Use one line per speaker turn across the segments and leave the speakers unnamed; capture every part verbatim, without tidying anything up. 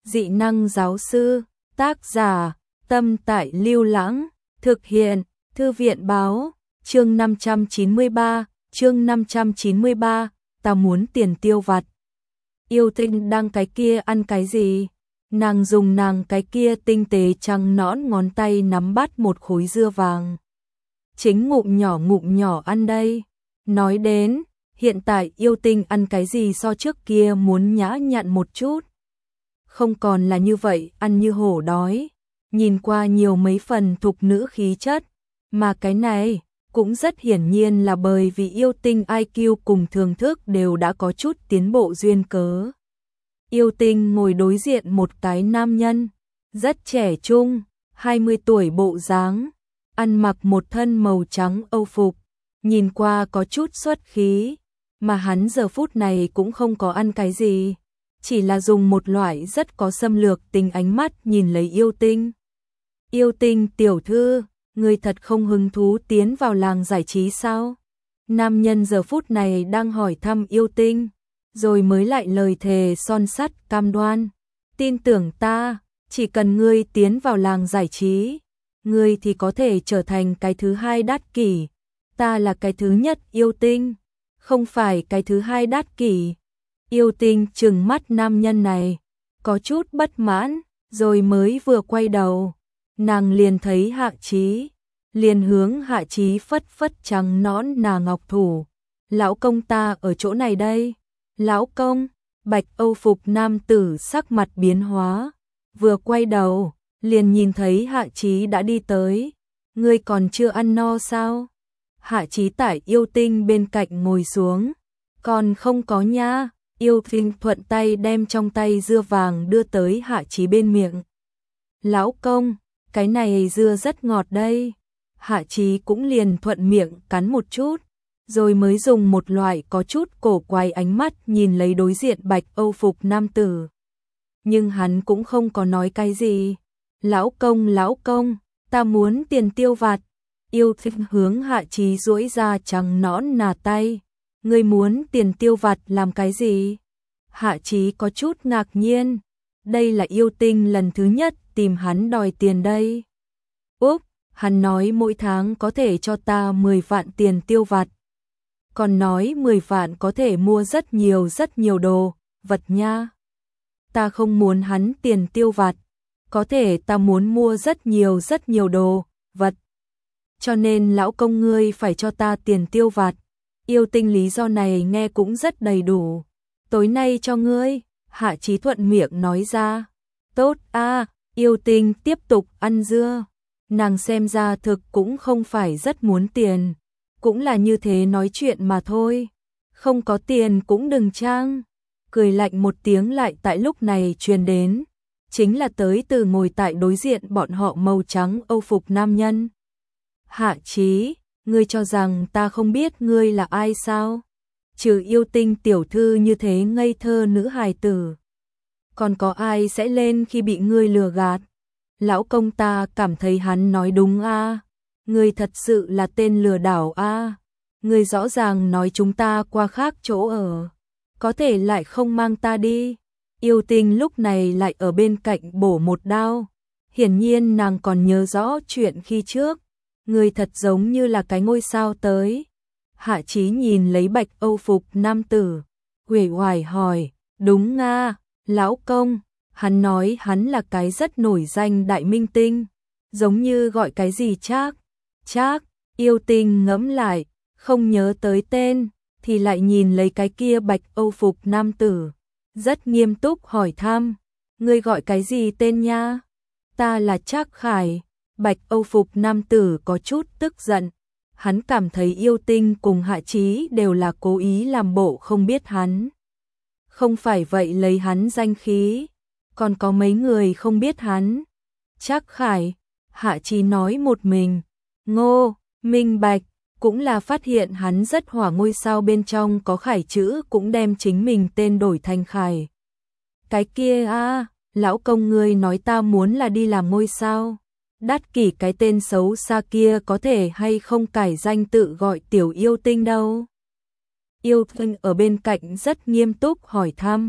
Dị năng giáo sư, tác giả, Tâm Tại Lưu Lãng, thực hiện, Thư viện báo, chương năm trăm chín mươi ba, chương năm trăm chín mươi ba, ta muốn tiền tiêu vặt. Yêu Tinh đang cái kia ăn cái gì? Nàng dùng nàng cái kia tinh tế trắng nõn ngón tay nắm bắt một khối dưa vàng. Chính ngụm nhỏ ngụm nhỏ ăn đây. Nói đến, hiện tại Yêu Tinh ăn cái gì so trước kia muốn nhã nhặn một chút. Không còn là như vậy, ăn như hổ đói. Nhìn qua nhiều mấy phần thục nữ khí chất. Mà cái này, cũng rất hiển nhiên là bởi vì Yêu Tinh i kiu cùng thường thức đều đã có chút tiến bộ duyên cớ. Yêu Tinh ngồi đối diện một cái nam nhân, rất trẻ trung, hai mươi tuổi bộ dáng, ăn mặc một thân màu trắng âu phục, nhìn qua có chút xuất khí, mà hắn giờ phút này cũng không có ăn cái gì, chỉ là dùng một loại rất có xâm lược tình ánh mắt nhìn lấy Yêu Tinh. Yêu Tinh tiểu thư, người thật không hứng thú tiến vào làng giải trí sao? Nam nhân giờ phút này đang hỏi thăm Yêu Tinh, rồi mới lại lời thề son sắt cam đoan. Tin tưởng ta, chỉ cần ngươi tiến vào làng giải trí, ngươi thì có thể trở thành cái thứ hai Đát Kỷ. Ta là cái thứ nhất Yêu Tinh, không phải cái thứ hai Đát Kỷ. Yêu Tinh trừng mắt nam nhân này, có chút bất mãn, rồi mới vừa quay đầu. Nàng liền thấy Hạ Chí, liền hướng Hạ Chí phất phất trắng nõn nà ngọc thủ. Lão công ta ở chỗ này đây. Lão công, bạch âu phục nam tử sắc mặt biến hóa. Vừa quay đầu, liền nhìn thấy Hạ Chí đã đi tới. Ngươi còn chưa ăn no sao? Hạ Chí tại Yêu Tinh bên cạnh ngồi xuống. Còn không có nha. Yêu Tinh thuận tay đem trong tay dưa vàng đưa tới Hạ Chí bên miệng. Lão công, cái này dưa rất ngọt đây. Hạ Chí cũng liền thuận miệng cắn một chút, rồi mới dùng một loại có chút cổ quái ánh mắt nhìn lấy đối diện bạch âu phục nam tử. Nhưng hắn cũng không có nói cái gì. Lão công, lão công, ta muốn tiền tiêu vặt. Yêu Tinh hướng Hạ Chí duỗi ra trắng nõn nà tay. Ngươi muốn tiền tiêu vặt làm cái gì? Hạ Chí có chút ngạc nhiên. Đây là Yêu Tinh lần thứ nhất tìm hắn đòi tiền đây. Úp, hắn nói mỗi tháng có thể cho ta mười vạn tiền tiêu vặt. Còn nói mười vạn có thể mua rất nhiều rất nhiều đồ, vật nha. Ta không muốn hắn tiền tiêu vặt, có thể ta muốn mua rất nhiều rất nhiều đồ, vật. Cho nên lão công ngươi phải cho ta tiền tiêu vặt. Yêu Tinh lý do này nghe cũng rất đầy đủ. Tối nay cho ngươi, Hạ Chí thuận miệng nói ra. Tốt a. Yêu Tinh tiếp tục ăn dưa. Nàng xem ra thực cũng không phải rất muốn tiền, cũng là như thế nói chuyện mà thôi. Không có tiền cũng đừng trang. Cười lạnh một tiếng lại tại lúc này truyền đến, chính là tới từ ngồi tại đối diện bọn họ màu trắng âu phục nam nhân. Hạ Chí, ngươi cho rằng ta không biết ngươi là ai sao? Trừ Yêu Tinh tiểu thư như thế ngây thơ nữ hài tử, còn có ai sẽ lên khi bị ngươi lừa gạt? Lão công ta cảm thấy hắn nói đúng a. À. Ngươi thật sự là tên lừa đảo a. À. Ngươi rõ ràng nói chúng ta qua khác chỗ ở, có thể lại không mang ta đi. Yêu Tinh lúc này lại ở bên cạnh bổ một đao. Hiển nhiên nàng còn nhớ rõ chuyện khi trước. Ngươi thật giống như là cái ngôi sao tới. Hạ Chí nhìn lấy bạch âu phục nam tử, uể oải hỏi, đúng nga, lão công. Hắn nói hắn là cái rất nổi danh đại minh tinh, giống như gọi cái gì Trác. Trác. Yêu Tinh ngẫm lại, không nhớ tới tên, thì lại nhìn lấy cái kia bạch âu phục nam tử, rất nghiêm túc hỏi thăm, ngươi gọi cái gì tên nha? Ta là Trác Khải. Bạch âu phục nam tử có chút tức giận, hắn cảm thấy Yêu Tinh cùng Hạ Chí đều là cố ý làm bộ không biết hắn. Không phải vậy lấy hắn danh khí, còn có mấy người không biết hắn. Trác Khải, Hạ Chí nói một mình. Ngô, minh bạch, cũng là phát hiện hắn rất hỏa ngôi sao bên trong có Khải chữ cũng đem chính mình tên đổi thành Khải. Cái kia a, lão công ngươi nói ta muốn là đi làm ngôi sao. Đát Kỷ cái tên xấu xa kia có thể hay không cải danh tự gọi tiểu Yêu Tinh đâu. Yêu Tinh ở bên cạnh rất nghiêm túc hỏi thăm.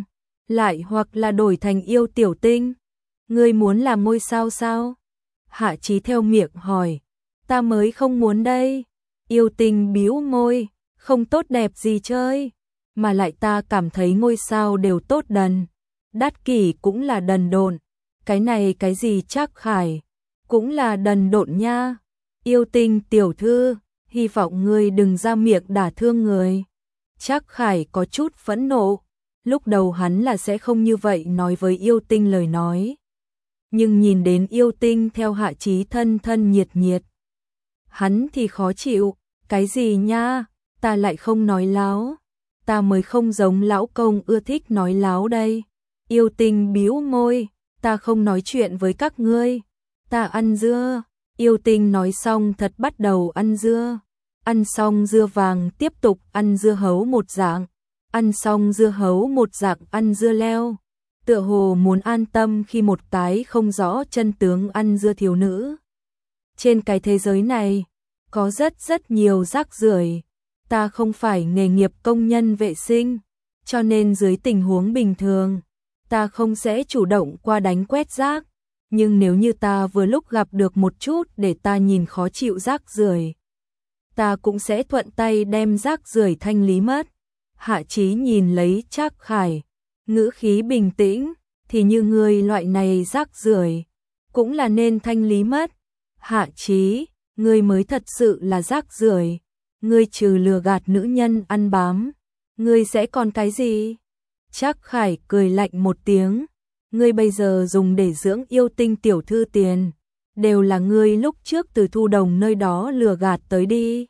lại hoặc là đổi thành yêu tiểu tinh. Ngươi muốn làm ngôi sao sao? Hạ Chí theo miệng hỏi. Ta mới không muốn đây. Yêu tinh bĩu môi, không tốt đẹp gì chơi, mà lại ta cảm thấy ngôi sao đều tốt đần. Đát Kỷ cũng là đần độn, cái này cái gì Trác Khải cũng là đần độn nha. Yêu tinh tiểu thư, hy vọng ngươi đừng ra miệng đả thương người. Trác Khải có chút phẫn nộ, lúc đầu hắn là sẽ không như vậy nói với yêu tinh lời nói. Nhưng nhìn đến yêu tinh theo Hạ Chí thân thân nhiệt nhiệt, hắn thì khó chịu. Cái gì nha, ta lại không nói láo, ta mới không giống lão công ưa thích nói láo đây. Yêu tinh bĩu môi, ta không nói chuyện với các ngươi, ta ăn dưa. Yêu tinh nói xong thật bắt đầu ăn dưa. Ăn xong dưa vàng tiếp tục ăn dưa hấu một dạng, ăn xong dưa hấu một dạng ăn dưa leo. Tựa hồ muốn an tâm khi một cái không rõ chân tướng ăn dưa thiếu nữ. Trên cái thế giới này, có rất rất nhiều rác rưởi. Ta không phải nghề nghiệp công nhân vệ sinh, cho nên dưới tình huống bình thường, ta không sẽ chủ động qua đánh quét rác. Nhưng nếu như ta vừa lúc gặp được một chút để ta nhìn khó chịu rác rưởi, ta cũng sẽ thuận tay đem rác rưởi thanh lý mất. Hạ Chí nhìn lấy Trác Khải, ngữ khí bình tĩnh, thì như người loại này rác rưởi cũng là nên thanh lý mất. Hạ Chí, ngươi mới thật sự là rác rưởi, ngươi trừ lừa gạt nữ nhân ăn bám, ngươi sẽ còn cái gì? Trác Khải cười lạnh một tiếng, ngươi bây giờ dùng để dưỡng yêu tinh tiểu thư tiền, đều là ngươi lúc trước từ Thu Đồng nơi đó lừa gạt tới đi.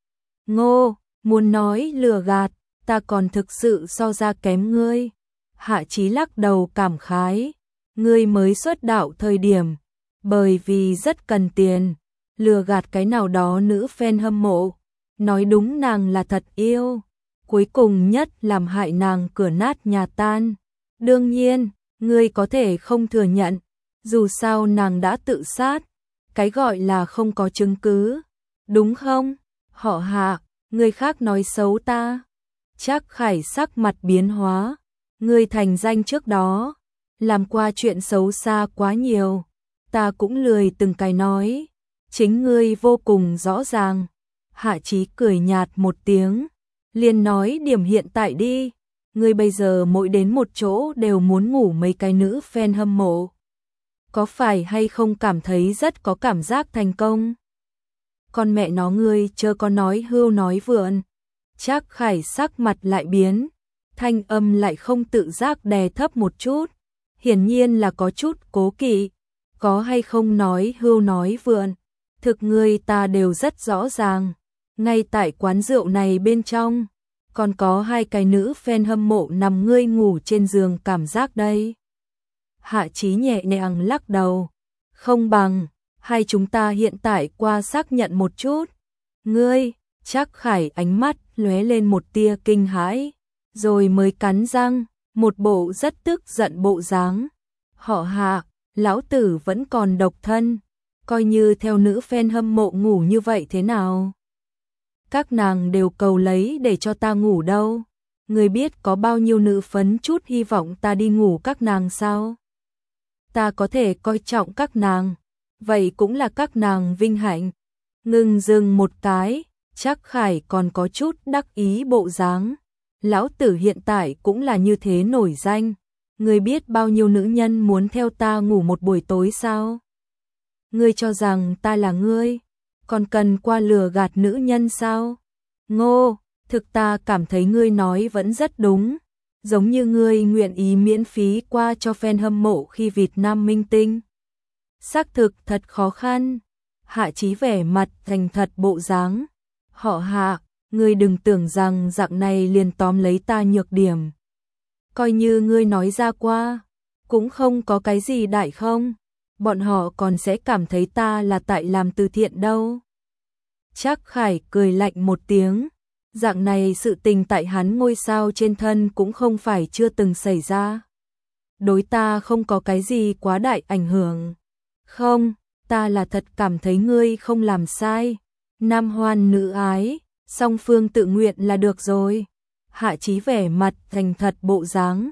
Ngô, muốn nói lừa gạt, ta còn thực sự so ra kém ngươi. Hạ Chí lắc đầu cảm khái, ngươi mới xuất đạo thời điểm, bởi vì rất cần tiền, lừa gạt cái nào đó nữ fan hâm mộ, nói đúng nàng là thật yêu, cuối cùng nhất làm hại nàng cửa nát nhà tan. Đương nhiên, ngươi có thể không thừa nhận, dù sao nàng đã tự sát, cái gọi là không có chứng cứ, đúng không? Họ Hạ, người khác nói xấu ta. Trác Khải sắc mặt biến hóa, ngươi thành danh trước đó, làm qua chuyện xấu xa quá nhiều, ta cũng lười từng cái nói, chính ngươi vô cùng rõ ràng. Hạ Chí cười nhạt một tiếng, liền nói điểm hiện tại đi, ngươi bây giờ mỗi đến một chỗ đều muốn ngủ mấy cái nữ fan hâm mộ, có phải hay không cảm thấy rất có cảm giác thành công? Con mẹ nó ngươi chớ có nói hưu nói vượn. Trác Khải sắc mặt lại biến, thanh âm lại không tự giác đè thấp một chút, hiển nhiên là có chút cố kỵ, có hay không nói hưu nói vượn, thực ngươi ta đều rất rõ ràng, ngay tại quán rượu này bên trong, còn có hai cái nữ fan hâm mộ nằm ngươi ngủ trên giường cảm giác đây. Hạ Chí nhẹ nhàng lắc đầu, không bằng, hay chúng ta hiện tại qua xác nhận một chút. Ngươi, Trác Khải ánh mắt lóe lên một tia kinh hãi, rồi mới cắn răng, một bộ rất tức giận bộ dáng. Họ Hạ, lão tử vẫn còn độc thân, coi như theo nữ fan hâm mộ ngủ như vậy thế nào? Các nàng đều cầu lấy để cho ta ngủ đâu. Ngươi biết có bao nhiêu nữ phấn chút hy vọng ta đi ngủ các nàng sao? Ta có thể coi trọng các nàng, vậy cũng là các nàng vinh hạnh. Ngừng dừng một cái, Trác Khải còn có chút đắc ý bộ dáng. Lão tử hiện tại cũng là như thế nổi danh. Ngươi biết bao nhiêu nữ nhân muốn theo ta ngủ một buổi tối sao? Ngươi cho rằng ta là ngươi, còn cần qua lừa gạt nữ nhân sao? Ngô, thực ta cảm thấy ngươi nói vẫn rất đúng, giống như ngươi nguyện ý miễn phí qua cho fan hâm mộ khi Việt Nam minh tinh. Xác thực thật khó khăn. Hạ Chí vẻ mặt thành thật bộ dáng. Họ Hạ, ngươi đừng tưởng rằng dạng này liền tóm lấy ta nhược điểm. Coi như ngươi nói ra qua, cũng không có cái gì đại không, bọn họ còn sẽ cảm thấy ta là tại làm từ thiện đâu. Trác Khải cười lạnh một tiếng, dạng này sự tình tại hắn ngôi sao trên thân cũng không phải chưa từng xảy ra. Đối ta không có cái gì quá đại ảnh hưởng. Không, ta là thật cảm thấy ngươi không làm sai. Nam hoan nữ ái, song phương tự nguyện là được rồi. Hạ Chí vẻ mặt thành thật bộ dáng,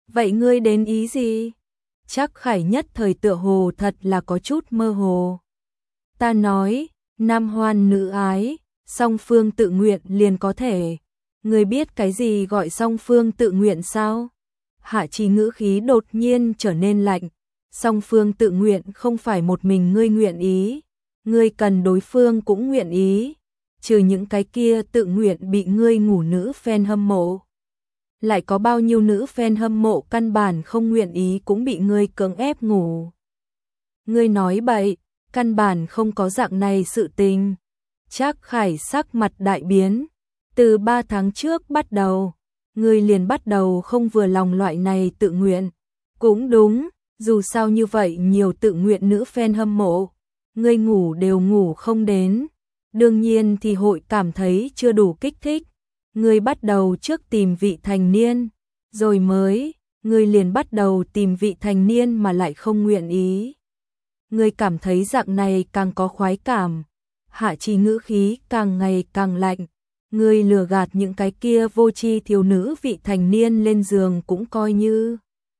vậy ngươi đến ý gì? Trác Khải nhất thời tựa hồ thật là có chút mơ hồ. Ta nói, nam hoan nữ ái, song phương tự nguyện liền có thể. Ngươi biết cái gì gọi song phương tự nguyện sao? Hạ Chí ngữ khí đột nhiên trở nên lạnh. Song phương tự nguyện không phải một mình ngươi nguyện ý, ngươi cần đối phương cũng nguyện ý, trừ những cái kia tự nguyện bị ngươi ngủ nữ fan hâm mộ. Lại có bao nhiêu nữ fan hâm mộ căn bản không nguyện ý cũng bị ngươi cưỡng ép ngủ. Ngươi nói bậy, căn bản không có dạng này sự tình. Trác Khải sắc mặt đại biến, từ ba tháng trước bắt đầu, ngươi liền bắt đầu không vừa lòng loại này tự nguyện. Cũng đúng, dù sao như vậy nhiều tự nguyện nữ fan hâm mộ, ngươi ngủ đều ngủ không đến, đương nhiên thì hội cảm thấy chưa đủ kích thích. Ngươi bắt đầu trước tìm vị thành niên, rồi mới, ngươi liền bắt đầu tìm vị thành niên mà lại không nguyện ý. Ngươi cảm thấy dạng này càng có khoái cảm. Hạ Chí ngữ khí càng ngày càng lạnh. Ngươi lừa gạt những cái kia vô tri thiếu nữ vị thành niên lên giường cũng coi như.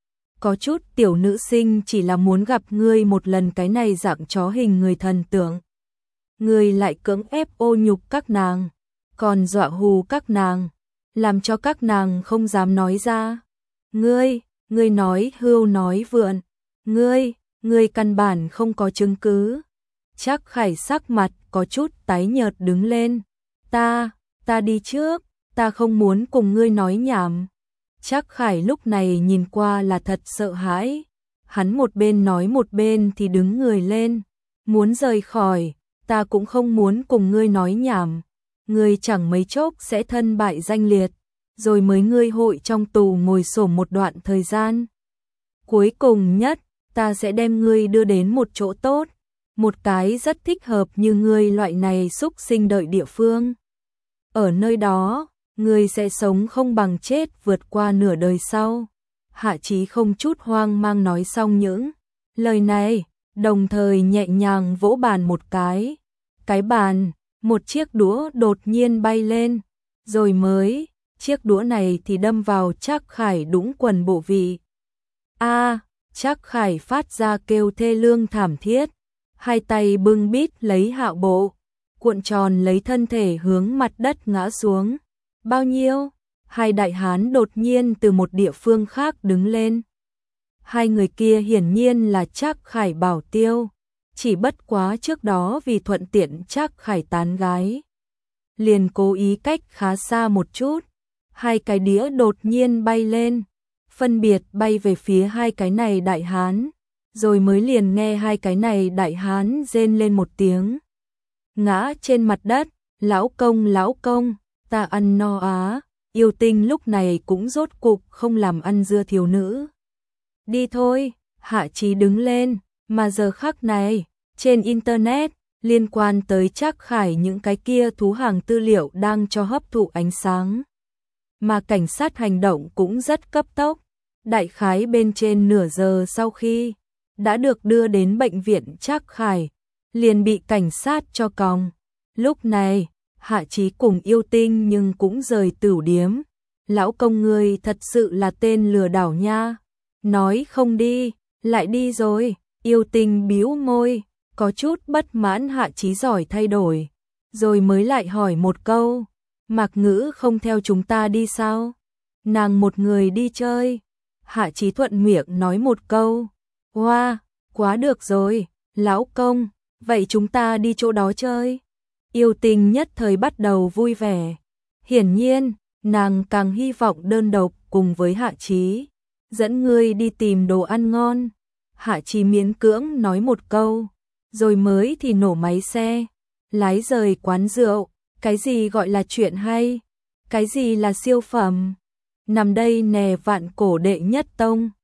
Có chút tiểu nữ sinh chỉ là muốn gặp ngươi một lần, cái này dạng chó hình người thần tượng. Ngươi lại cưỡng ép ô nhục các nàng, còn dọa hù các nàng, làm cho các nàng không dám nói ra. Ngươi, ngươi nói hưu nói vượn, ngươi, ngươi căn bản không có chứng cứ. Trác Khải sắc mặt có chút tái nhợt đứng lên. Ta, ta đi trước, ta không muốn cùng ngươi nói nhảm. Trác Khải lúc này nhìn qua là thật sợ hãi. Hắn một bên nói một bên thì đứng người lên, muốn rời khỏi. Ta cũng không muốn cùng ngươi nói nhảm. Ngươi chẳng mấy chốc sẽ thân bại danh liệt, rồi mới ngươi hội trong tù ngồi xổm một đoạn thời gian. Cuối cùng nhất, ta sẽ đem ngươi đưa đến một chỗ tốt, một cái rất thích hợp như ngươi loại này xúc sinh đợi địa phương. Ở nơi đó, ngươi sẽ sống không bằng chết vượt qua nửa đời sau. Hạ Chí không chút hoang mang nói xong những lời này, đồng thời nhẹ nhàng vỗ bàn một cái. Cái bàn, một chiếc đũa đột nhiên bay lên, rồi mới, chiếc đũa này thì đâm vào Trác Khải đũng quần bộ vị. A, Trác Khải phát ra kêu thê lương thảm thiết, hai tay bưng bít lấy Hạo Bộ, cuộn tròn lấy thân thể hướng mặt đất ngã xuống. Bao nhiêu? Hai đại hán đột nhiên từ một địa phương khác đứng lên. Hai người kia hiển nhiên là Trác Khải bảo tiêu, chỉ bất quá trước đó vì thuận tiện Trác Khải tán gái, liền cố ý cách khá xa một chút. Hai cái đĩa đột nhiên bay lên, phân biệt bay về phía hai cái này đại hán, rồi mới liền nghe hai cái này đại hán rên lên một tiếng, ngã trên mặt đất. Lão công, lão công, ta ăn no á. Yêu Tinh lúc này cũng rốt cục không làm ăn dưa thiếu nữ. Đi thôi. Hạ Chí đứng lên, mà giờ khắc này, trên internet, liên quan tới Trác Khải những cái kia thú hàng tư liệu đang cho hấp thụ ánh sáng. Mà cảnh sát hành động cũng rất cấp tốc, đại khái bên trên nửa giờ sau khi đã được đưa đến bệnh viện Trác Khải, liền bị cảnh sát cho còng. Lúc này, Hạ Chí cùng Yêu Tinh nhưng cũng rời tửu điếm. Lão công ngươi thật sự là tên lừa đảo nha. Nói không đi, lại đi rồi. Yêu Tinh bĩu môi, có chút bất mãn Hạ Chí giỏi thay đổi. Rồi mới lại hỏi một câu, Mạc Ngữ không theo chúng ta đi sao? Nàng một người đi chơi. Hạ Chí thuận miệng nói một câu, wow, quá được rồi, lão công, vậy chúng ta đi chỗ đó chơi. Yêu Tinh nhất thời bắt đầu vui vẻ. Hiển nhiên, nàng càng hy vọng đơn độc cùng với Hạ Chí, dẫn ngươi đi tìm đồ ăn ngon. Hạ Chí miễn cưỡng nói một câu, rồi mới thì nổ máy xe, lái rời quán rượu. Cái gì gọi là chuyện hay? Cái gì là siêu phẩm? Nằm đây nè vạn cổ đệ nhất tông.